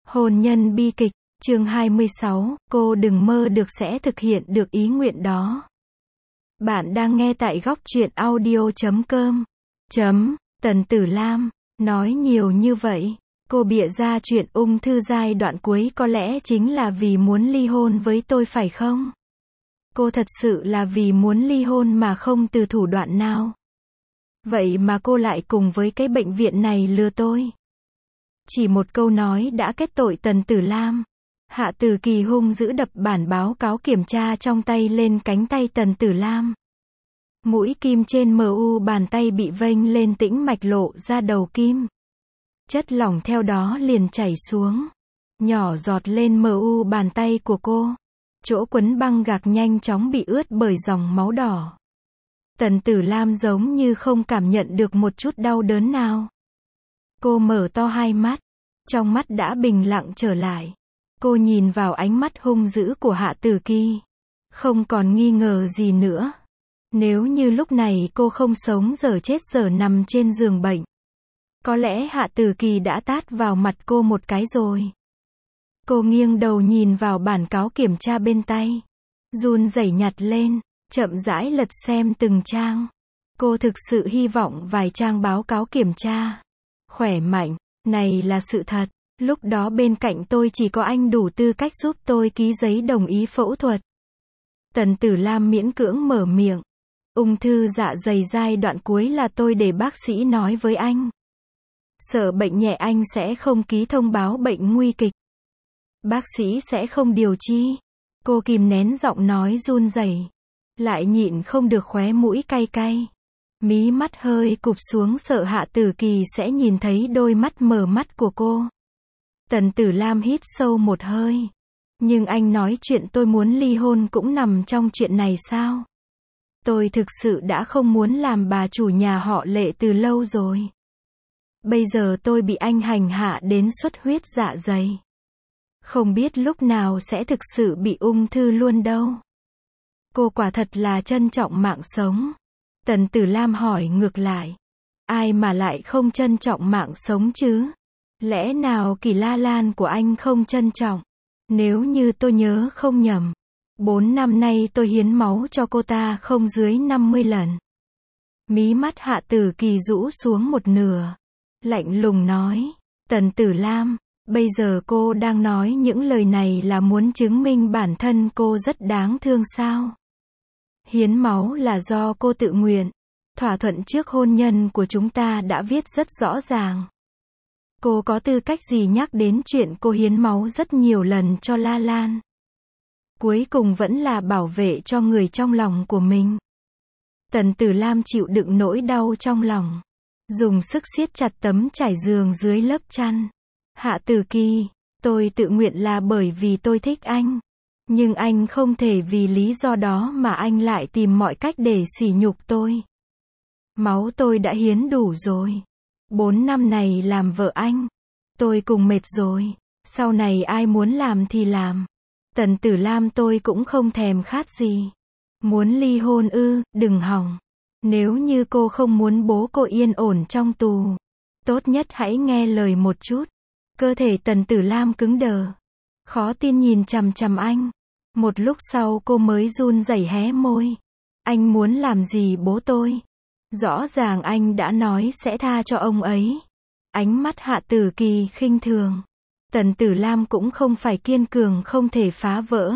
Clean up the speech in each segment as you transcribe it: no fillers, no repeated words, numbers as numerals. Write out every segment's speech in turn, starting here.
Hôn nhân bi kịch, chương 26, cô đừng mơ được sẽ thực hiện được ý nguyện đó. Bạn đang nghe tại góc truyện audio.com. Tần Tử Lam, nói nhiều như vậy, cô bịa ra chuyện ung thư giai đoạn cuối có lẽ chính là vì muốn ly hôn với tôi phải không? Cô thật sự là vì muốn ly hôn mà không từ thủ đoạn nào. Vậy mà cô lại cùng với cái bệnh viện này lừa tôi. Chỉ một câu nói đã kết tội Tần Tử Lam. Hạ Tử Kỳ hung dữ đập bản báo cáo kiểm tra trong tay lên cánh tay Tần Tử Lam. Mũi kim trên mu bàn tay bị vênh lên tĩnh mạch lộ ra đầu kim. Chất lỏng theo đó liền chảy xuống. Nhỏ giọt lên mu bàn tay của cô. Chỗ quấn băng gạc nhanh chóng bị ướt bởi dòng máu đỏ. Tần Tử Lam giống như không cảm nhận được một chút đau đớn nào. Cô mở to hai mắt. Trong mắt đã bình lặng trở lại. Cô nhìn vào ánh mắt hung dữ của Hạ Tử Kỳ. Không còn nghi ngờ gì nữa. Nếu như lúc này cô không sống giờ chết giờ nằm trên giường bệnh, có lẽ Hạ Tử Kỳ đã tát vào mặt cô một cái rồi. Cô nghiêng đầu nhìn vào bản cáo kiểm tra bên tay. Run rẩy nhặt lên, chậm rãi lật xem từng trang. Cô thực sự hy vọng vài trang báo cáo kiểm tra khỏe mạnh này là sự thật. Lúc đó bên cạnh tôi chỉ có anh đủ tư cách giúp tôi ký giấy đồng ý phẫu thuật. Tần Tử Lam miễn cưỡng mở miệng. Ung thư dạ dày giai đoạn cuối là tôi để bác sĩ nói với anh. Sợ bệnh nhẹ anh sẽ không ký thông báo bệnh nguy kịch. Bác sĩ sẽ không điều chi. Cô kìm nén giọng nói run rẩy, lại nhịn không được khóe mũi cay cay. Mí mắt hơi cụp xuống sợ Hạ Tử Kỳ sẽ nhìn thấy đôi mắt mờ mắt của cô. Tần Tử Lam hít sâu một hơi. Nhưng anh nói chuyện tôi muốn ly hôn cũng nằm trong chuyện này sao? Tôi thực sự đã không muốn làm bà chủ nhà họ Lệ từ lâu rồi. Bây giờ tôi bị anh hành hạ đến xuất huyết dạ dày. Không biết lúc nào sẽ thực sự bị ung thư luôn đâu. Cô quả thật là trân trọng mạng sống. Tần Tử Lam hỏi ngược lại. Ai mà lại không trân trọng mạng sống chứ? Lẽ nào Kỳ La Lan của anh không trân trọng? Nếu như tôi nhớ không nhầm, 4 năm nay tôi hiến máu cho cô ta không dưới 50 lần. Mí mắt Hạ Tử Kỳ rũ xuống một nửa. Lạnh lùng nói. Tần Tử Lam, bây giờ cô đang nói những lời này là muốn chứng minh bản thân cô rất đáng thương sao? Hiến máu là do cô tự nguyện. Thỏa thuận trước hôn nhân của chúng ta đã viết rất rõ ràng. Cô có tư cách gì nhắc đến chuyện cô hiến máu rất nhiều lần cho La Lan? Cuối cùng vẫn là bảo vệ cho người trong lòng của mình. Tần Tử Lam chịu đựng nỗi đau trong lòng. Dùng sức siết chặt tấm trải giường dưới lớp chăn. Hạ Tử Kỳ, tôi tự nguyện là bởi vì tôi thích anh. Nhưng anh không thể vì lý do đó mà anh lại tìm mọi cách để sỉ nhục tôi. Máu tôi đã hiến đủ rồi. 4 năm này làm vợ anh. Tôi cùng mệt rồi. Sau này ai muốn làm thì làm. Tần Tử Lam tôi cũng không thèm khát gì. Muốn ly hôn ư, đừng hòng. Nếu như cô không muốn bố cô yên ổn trong tù, tốt nhất hãy nghe lời một chút. Cơ thể Tần Tử Lam cứng đờ. Khó tin nhìn chằm chằm anh. Một lúc sau cô mới run rẩy hé môi. Anh muốn làm gì bố tôi? Rõ ràng anh đã nói sẽ tha cho ông ấy. Ánh mắt Hạ Tử Kỳ khinh thường. Tần Tử Lam cũng không phải kiên cường không thể phá vỡ.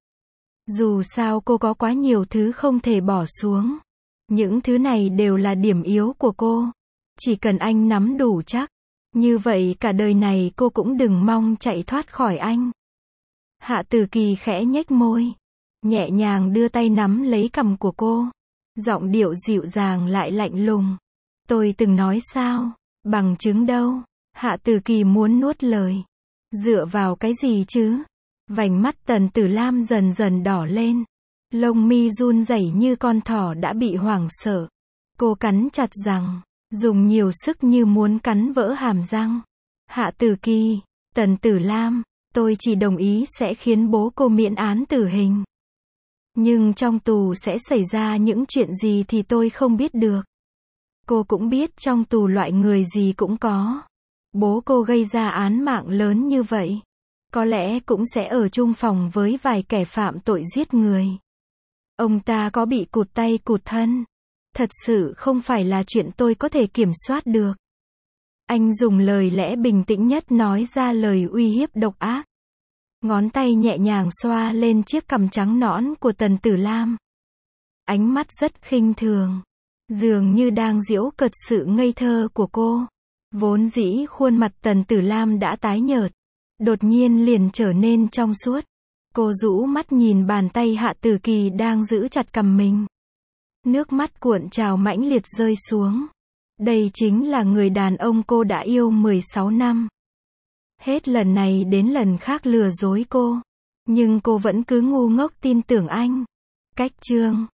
Dù sao cô có quá nhiều thứ không thể bỏ xuống. Những thứ này đều là điểm yếu của cô. Chỉ cần anh nắm đủ chắc. Như vậy cả đời này cô cũng đừng mong chạy thoát khỏi anh. Hạ Tử Kỳ khẽ nhếch môi. Nhẹ nhàng đưa tay nắm lấy cằm của cô. Giọng điệu dịu dàng lại lạnh lùng. Tôi từng nói sao? Bằng chứng đâu? Hạ Tử Kỳ muốn nuốt lời. Dựa vào cái gì chứ? Vành mắt Tần Tử Lam dần dần đỏ lên. Lông mi run rẩy như con thỏ đã bị hoảng sợ. Cô cắn chặt răng, dùng nhiều sức như muốn cắn vỡ hàm răng. Hạ Tử Kỳ, Tần Tử Lam, tôi chỉ đồng ý sẽ khiến bố cô miễn án tử hình. Nhưng trong tù sẽ xảy ra những chuyện gì thì tôi không biết được. Cô cũng biết trong tù loại người gì cũng có. bố cô gây ra án mạng lớn như vậy, có lẽ cũng sẽ ở chung phòng với vài kẻ phạm tội giết người. Ông ta có bị cụt tay cụt thân, thật sự không phải là chuyện tôi có thể kiểm soát được. Anh dùng lời lẽ bình tĩnh nhất nói ra lời uy hiếp độc ác. Ngón tay nhẹ nhàng xoa lên chiếc cằm trắng nõn của Tần Tử Lam. Ánh mắt rất khinh thường, dường như đang giễu cợt sự ngây thơ của cô. Vốn dĩ khuôn mặt Tần Tử Lam đã tái nhợt, đột nhiên liền trở nên trong suốt. Cô rũ mắt nhìn bàn tay Hạ Tử Kỳ đang giữ chặt cằm mình. Nước mắt cuộn trào mãnh liệt rơi xuống. Đây chính là người đàn ông cô đã yêu 16 năm. Hết lần này đến lần khác lừa dối cô. Nhưng cô vẫn cứ ngu ngốc tin tưởng anh. Cách chương